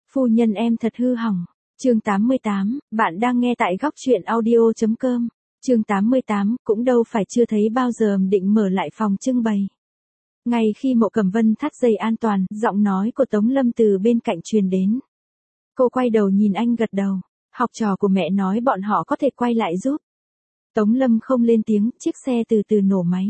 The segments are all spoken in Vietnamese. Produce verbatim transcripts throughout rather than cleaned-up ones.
Phu nhân em thật hư hỏng. Chương tám mươi tám, bạn đang nghe tại góc truyện audio chấm com. Chương tám mươi tám, cũng đâu phải chưa thấy bao giờ định mở lại phòng trưng bày. Ngay khi Mộ Cẩm Vân thắt dây an toàn, giọng nói của Tống Lâm từ bên cạnh truyền đến. Cô quay đầu nhìn anh gật đầu. Học trò của mẹ nói bọn họ có thể quay lại giúp. Tống Lâm không lên tiếng, chiếc xe từ từ nổ máy.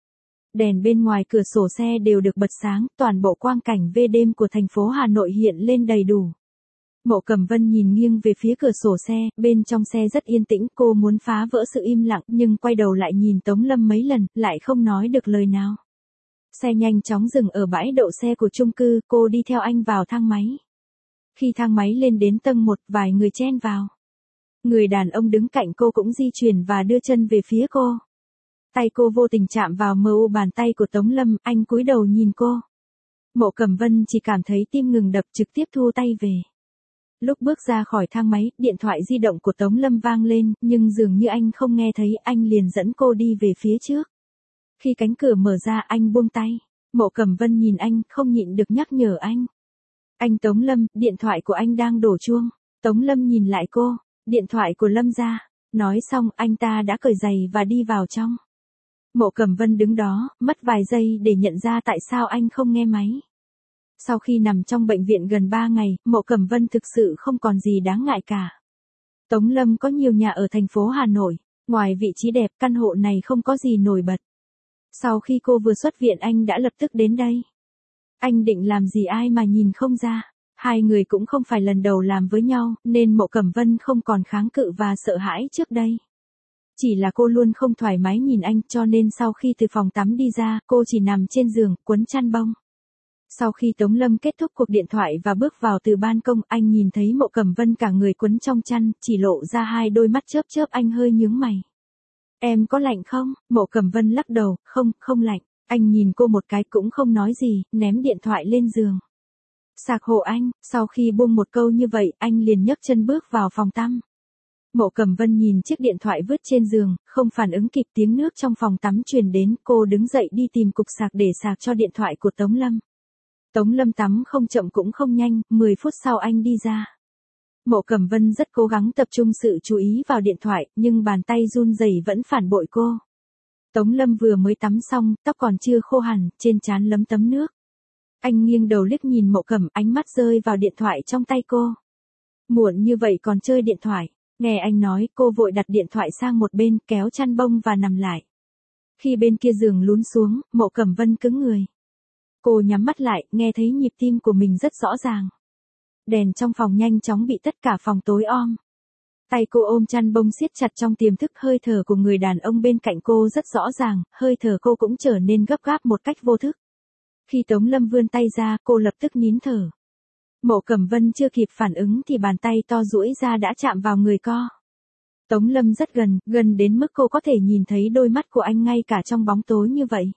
Đèn bên ngoài cửa sổ xe đều được bật sáng, toàn bộ quang cảnh về đêm của thành phố Hà Nội hiện lên đầy đủ. Mộ Cẩm Vân nhìn nghiêng về phía cửa sổ xe, bên trong xe rất yên tĩnh, cô muốn phá vỡ sự im lặng, nhưng quay đầu lại nhìn Tống Lâm mấy lần, lại không nói được lời nào. Xe nhanh chóng dừng ở bãi đậu xe của chung cư, cô đi theo anh vào thang máy. Khi thang máy lên đến tầng một, vài người chen vào. Người đàn ông đứng cạnh cô cũng di chuyển và đưa chân về phía cô. Tay cô vô tình chạm vào mờ u bàn tay của Tống Lâm, anh cúi đầu nhìn cô. Mộ Cẩm Vân chỉ cảm thấy tim ngừng đập, trực tiếp thu tay về. Lúc bước ra khỏi thang máy, điện thoại di động của Tống Lâm vang lên, nhưng dường như anh không nghe thấy, anh liền dẫn cô đi về phía trước. Khi cánh cửa mở ra, anh buông tay. Mộ Cẩm Vân nhìn anh, không nhịn được nhắc nhở anh. Anh Tống Lâm, điện thoại của anh đang đổ chuông. Tống Lâm nhìn lại cô, điện thoại của Lâm gia. Nói xong, anh ta đã cởi giày và đi vào trong. Mộ Cẩm Vân đứng đó, mất vài giây để nhận ra tại sao anh không nghe máy. Sau khi nằm trong bệnh viện gần ba ngày, Mộ Cẩm Vân thực sự không còn gì đáng ngại cả. Tống Lâm có nhiều nhà ở thành phố Hà Nội, ngoài vị trí đẹp, căn hộ này không có gì nổi bật. Sau khi cô vừa xuất viện anh đã lập tức đến đây. Anh định làm gì ai mà nhìn không ra. Hai người cũng không phải lần đầu làm với nhau, nên Mộ Cẩm Vân không còn kháng cự và sợ hãi trước đây. Chỉ là cô luôn không thoải mái nhìn anh, cho nên sau khi từ phòng tắm đi ra, cô chỉ nằm trên giường, quấn chăn bông. Sau khi Tống Lâm kết thúc cuộc điện thoại và bước vào từ ban công, anh nhìn thấy Mộ Cẩm Vân cả người quấn trong chăn, chỉ lộ ra hai đôi mắt chớp chớp, anh hơi nhướng mày. Em có lạnh không? Mộ Cẩm Vân lắc đầu, không, không lạnh. Anh nhìn cô một cái cũng không nói gì, ném điện thoại lên giường. Sạc hộ anh, sau khi buông một câu như vậy, anh liền nhấc chân bước vào phòng tắm. Mộ Cẩm Vân nhìn chiếc điện thoại vứt trên giường, không phản ứng kịp, tiếng nước trong phòng tắm truyền đến, cô đứng dậy đi tìm cục sạc để sạc cho điện thoại của Tống Lâm. Tống Lâm tắm không chậm cũng không nhanh, mười phút sau anh đi ra. Mộ Cẩm Vân rất cố gắng tập trung sự chú ý vào điện thoại, nhưng bàn tay run rẩy vẫn phản bội cô. Tống Lâm vừa mới tắm xong, tóc còn chưa khô hẳn, trên trán lấm tấm nước. Anh nghiêng đầu liếc nhìn Mộ Cẩm, ánh mắt rơi vào điện thoại trong tay cô. Muộn như vậy còn chơi điện thoại. Nghe anh nói, cô vội đặt điện thoại sang một bên, kéo chăn bông và nằm lại. Khi bên kia giường lún xuống, Mộ Cẩm Vân cứng người. Cô nhắm mắt lại, nghe thấy nhịp tim của mình rất rõ ràng. Đèn trong phòng nhanh chóng bị tất cả phòng tối om. Tay cô ôm chăn bông siết chặt trong tiềm thức, hơi thở của người đàn ông bên cạnh cô rất rõ ràng, hơi thở cô cũng trở nên gấp gáp một cách vô thức. Khi Tống Lâm vươn tay ra, cô lập tức nín thở. Mộ Cẩm Vân chưa kịp phản ứng thì bàn tay to duỗi ra đã chạm vào người cô. Tống Lâm rất gần, gần đến mức cô có thể nhìn thấy đôi mắt của anh ngay cả trong bóng tối như vậy.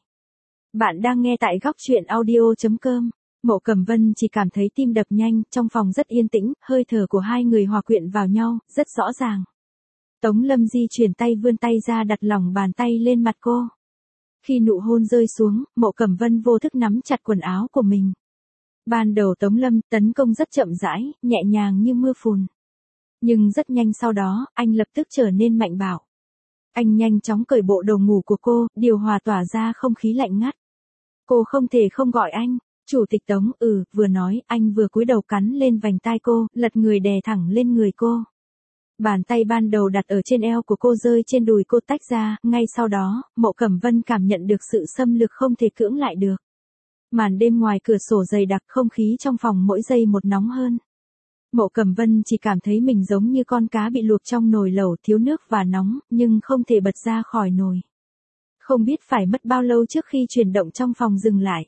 Bạn đang nghe tại góc truyện audio chấm com. Mộ Cẩm Vân chỉ cảm thấy tim đập nhanh, trong phòng rất yên tĩnh, hơi thở của hai người hòa quyện vào nhau, rất rõ ràng. Tống Lâm di chuyển tay vươn tay ra đặt lòng bàn tay lên mặt cô. Khi nụ hôn rơi xuống, Mộ Cẩm Vân vô thức nắm chặt quần áo của mình. Ban đầu Tống Lâm tấn công rất chậm rãi, nhẹ nhàng như mưa phùn. Nhưng rất nhanh sau đó, anh lập tức trở nên mạnh bạo. Anh nhanh chóng cởi bộ đồ ngủ của cô, điều hòa tỏa ra không khí lạnh ngắt. Cô không thể không gọi anh, Chủ tịch Tống, ừ, vừa nói, anh vừa cúi đầu cắn lên vành tai cô, lật người đè thẳng lên người cô. Bàn tay ban đầu đặt ở trên eo của cô rơi trên đùi cô tách ra, ngay sau đó, Mộ Cẩm Vân cảm nhận được sự xâm lược không thể cưỡng lại được. Màn đêm ngoài cửa sổ dày đặc, không khí trong phòng mỗi giây một nóng hơn. Mộ Cẩm Vân chỉ cảm thấy mình giống như con cá bị luộc trong nồi lẩu, thiếu nước và nóng, nhưng không thể bật ra khỏi nồi. Không biết phải mất bao lâu trước khi chuyển động trong phòng dừng lại.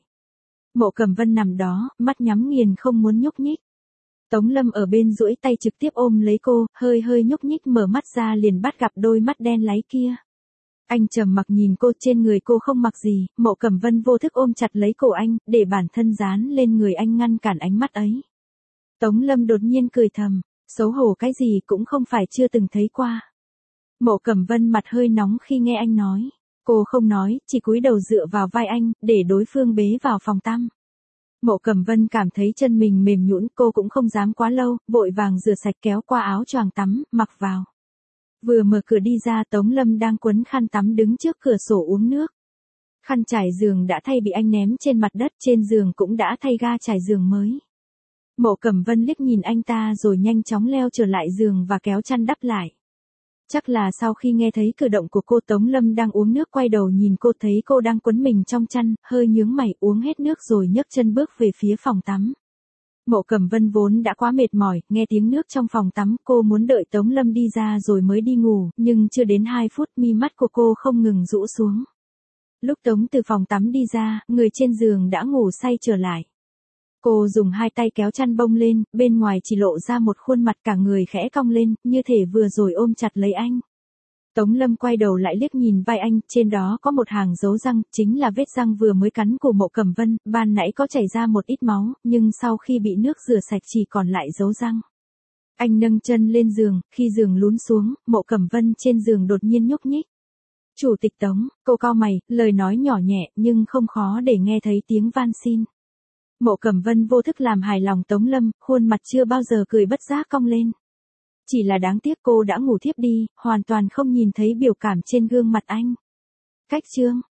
Mộ Cẩm Vân nằm đó, mắt nhắm nghiền không muốn nhúc nhích. Tống Lâm ở bên duỗi tay trực tiếp ôm lấy cô, hơi hơi nhúc nhích mở mắt ra liền bắt gặp đôi mắt đen láy kia. Anh trầm mặc nhìn cô, trên người cô không mặc gì, Mộ Cẩm Vân vô thức ôm chặt lấy cổ anh, để bản thân dán lên người anh ngăn cản ánh mắt ấy. Tống Lâm đột nhiên cười thầm, xấu hổ cái gì cũng không phải chưa từng thấy qua. Mộ Cẩm Vân mặt hơi nóng khi nghe anh nói. Cô không nói, chỉ cúi đầu dựa vào vai anh, để đối phương bế vào phòng tắm. Mộ Cẩm Vân cảm thấy chân mình mềm nhũn, cô cũng không dám quá lâu, vội vàng rửa sạch kéo qua áo choàng tắm, mặc vào. Vừa mở cửa đi ra, Tống Lâm đang quấn khăn tắm đứng trước cửa sổ uống nước. Khăn trải giường đã thay bị anh ném trên mặt đất, trên giường cũng đã thay ga trải giường mới. Mộ Cẩm Vân liếc nhìn anh ta rồi nhanh chóng leo trở lại giường và kéo chăn đắp lại. Chắc là sau khi nghe thấy cử động của cô, Tống Lâm đang uống nước quay đầu nhìn cô, thấy cô đang quấn mình trong chăn, hơi nhướng mày, uống hết nước rồi nhấc chân bước về phía phòng tắm. Mộ Cẩm Vân vốn đã quá mệt mỏi, nghe tiếng nước trong phòng tắm, cô muốn đợi Tống Lâm đi ra rồi mới đi ngủ, nhưng chưa đến hai phút mi mắt của cô không ngừng rũ xuống. Lúc Tống từ phòng tắm đi ra, người trên giường đã ngủ say trở lại. Cô dùng hai tay kéo chăn bông lên, bên ngoài chỉ lộ ra một khuôn mặt, cả người khẽ cong lên, như thể vừa rồi ôm chặt lấy anh. Tống Lâm quay đầu lại liếc nhìn vai anh, trên đó có một hàng dấu răng, chính là vết răng vừa mới cắn của Mộ Cẩm Vân, ban nãy có chảy ra một ít máu, nhưng sau khi bị nước rửa sạch chỉ còn lại dấu răng. Anh nâng chân lên giường, khi giường lún xuống, Mộ Cẩm Vân trên giường đột nhiên nhúc nhích. Chủ tịch Tống, cô cau mày, lời nói nhỏ nhẹ, nhưng không khó để nghe thấy tiếng van xin. Mộ Cẩm Vân vô thức làm hài lòng Tống Lâm, khuôn mặt chưa bao giờ cười bất giác cong lên. Chỉ là đáng tiếc cô đã ngủ thiếp đi, hoàn toàn không nhìn thấy biểu cảm trên gương mặt anh. Cách chương